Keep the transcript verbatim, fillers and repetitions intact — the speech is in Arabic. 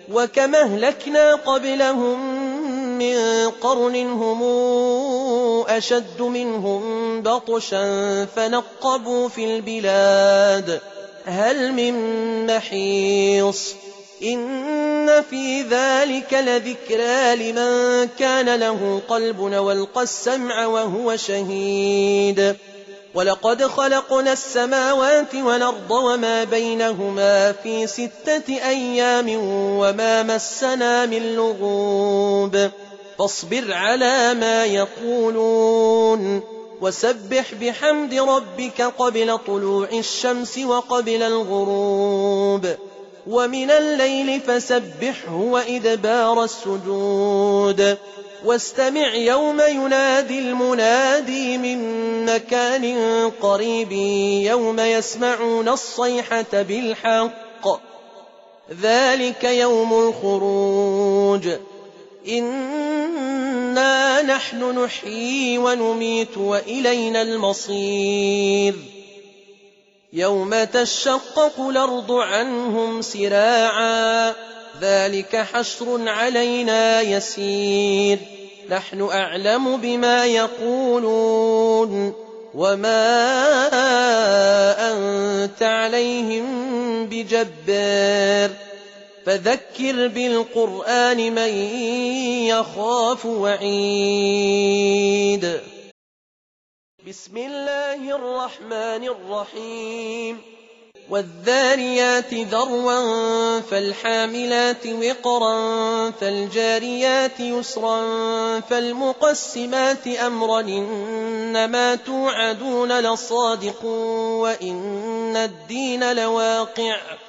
وكما أهلكنا قبلهم من قرن هم أشد منهم بطشا فنقبوا في البلاد هل من محيص إن في ذلك لذكرى لمن كان له قلب والقى السمع وهو شهيد ولقد خلقنا السماوات والأرض وما بينهما في ستة أيام وما مسنا من لغوب فاصبر على ما يقولون وسبح بحمد ربك قبل طلوع الشمس وقبل الغروب ومن الليل فسبحه وإدبار السجود واستمع يوم ينادي المنادي من مكان قريب يوم يسمعون الصيحة بالحق ذلك يوم الخروج إنا نحن نحيي ونميت وإلينا المصير يوم تشقق الأرض عنهم سراعا ذلك حشر علينا يسير نحن أعلم بما يقولون وما أنت عليهم بجبار فذكر بالقرآن من يخاف وعيد بسم الله الرحمن الرحيم والذاريات ذروا فالحاملات وقرا فالجاريات يسرا فالمقسمات أمرا إنما توعدون لصادق وإن الدين لواقع